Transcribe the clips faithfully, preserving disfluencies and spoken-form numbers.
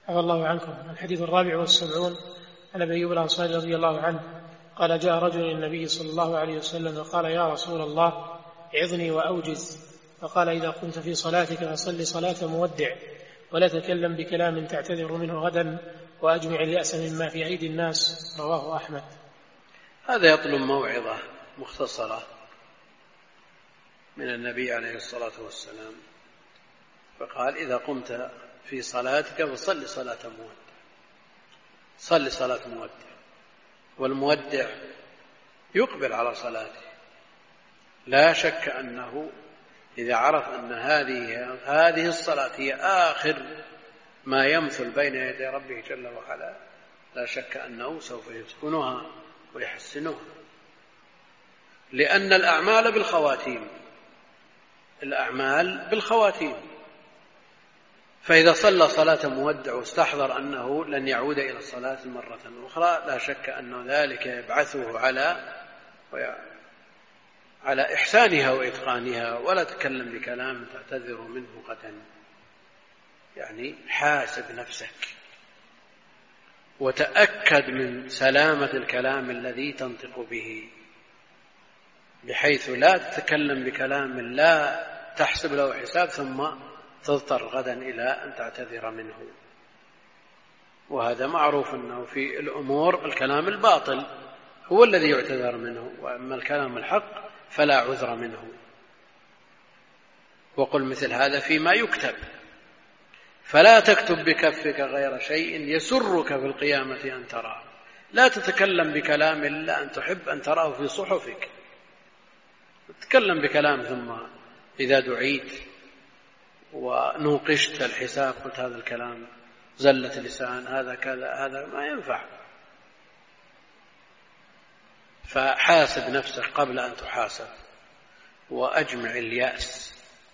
عفى الله عنكم. الحديث الرابع والسبعون عن أبي أيوب الأنصاري رضي الله عنه قال: جاء رجل إلى النبي صلى الله عليه وسلم فقال: يا رسول الله عظني وأوجز. فقال: إذا كنت في صلاتك فصل صلاة مودع، ولا تكلم بكلام تعتذر منه غدا، وأجمع اليأس مما في أيدي الناس. رواه أحمد. هذا يطلب موعظة مختصرة من النبي عليه الصلاة والسلام، فقال: إذا قمت في صلاتك فصل صلاة مودع، صل صلاة مودع. والمودع يقبل على صلاته، لا شك أنه إذا عرف أن هذه هذه الصلاة هي آخر ما يمثل بين يدي ربه جل وعلا، لا شك أنه سوف يتقنها ويحسنها، لأن الأعمال بالخواتيم، الأعمال بالخواتيم. فإذا صلى صلاة مودع واستحضر أنه لن يعود إلى الصلاة مرة أخرى، لا شك أن ذلك يبعثه على على إحسانها وإتقانها. ولا تكلم بكلام تعتذر منه غدا، يعني حاسب نفسك وتأكد من سلامة الكلام الذي تنطق به، بحيث لا تتكلم بكلام لا تحسب له حساب ثم تضطر غدا إلى أن تعتذر منه. وهذا معروف أنه في الأمور الكلام الباطل هو الذي يعتذر منه، وأما الكلام الحق فلا عذر منه. وقل مثل هذا فيما يكتب، فلا تكتب بكفك غير شيء يسرك في القيامة أن تراه. لا تتكلم بكلام إلا أن تحب أن تراه في صحفك. تتكلم بكلام ثم إذا دعيت ونوقشت الحساب قلت هذا الكلام زلة لسان، هذا كذا، هذا ما ينفع. فحاسب نفسك قبل أن تحاسب، وأجمع اليأس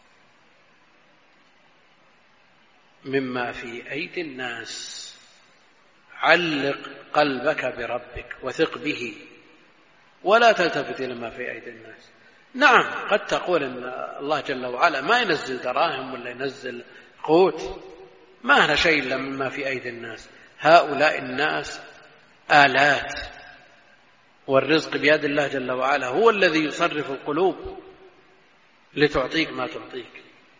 مما في أيدي الناس. علق قلبك بربك وثق به، ولا تلتفت إلى ما في أيدي الناس. نعم، قد تقول إن الله جل وعلا ما ينزل دراهم ولا ينزل قوت، ما هذا شيء إلا مما في أيدي الناس. هؤلاء الناس آلات، والرزق بيد الله جل وعلا، هو الذي يصرف القلوب لتعطيك ما تعطيك،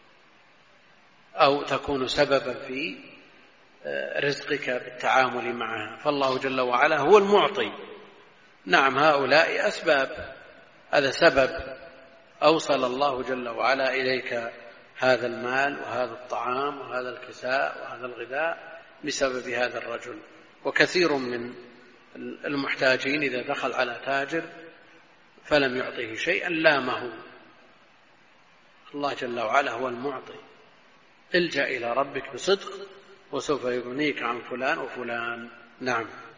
أو تكون سببا في رزقك بالتعامل معها. فالله جل وعلا هو المعطي. نعم، هؤلاء أسباب، هذا سبب أوصل الله جل وعلا إليك هذا المال وهذا الطعام وهذا الكساء وهذا الغذاء بسبب هذا الرجل. وكثير من المحتاجين إذا دخل على تاجر فلم يعطيه شيئا لامه. الله جل وعلا هو المعطي. الجأ إلى ربك بصدق وسوف يغنيك عن فلان وفلان. نعم.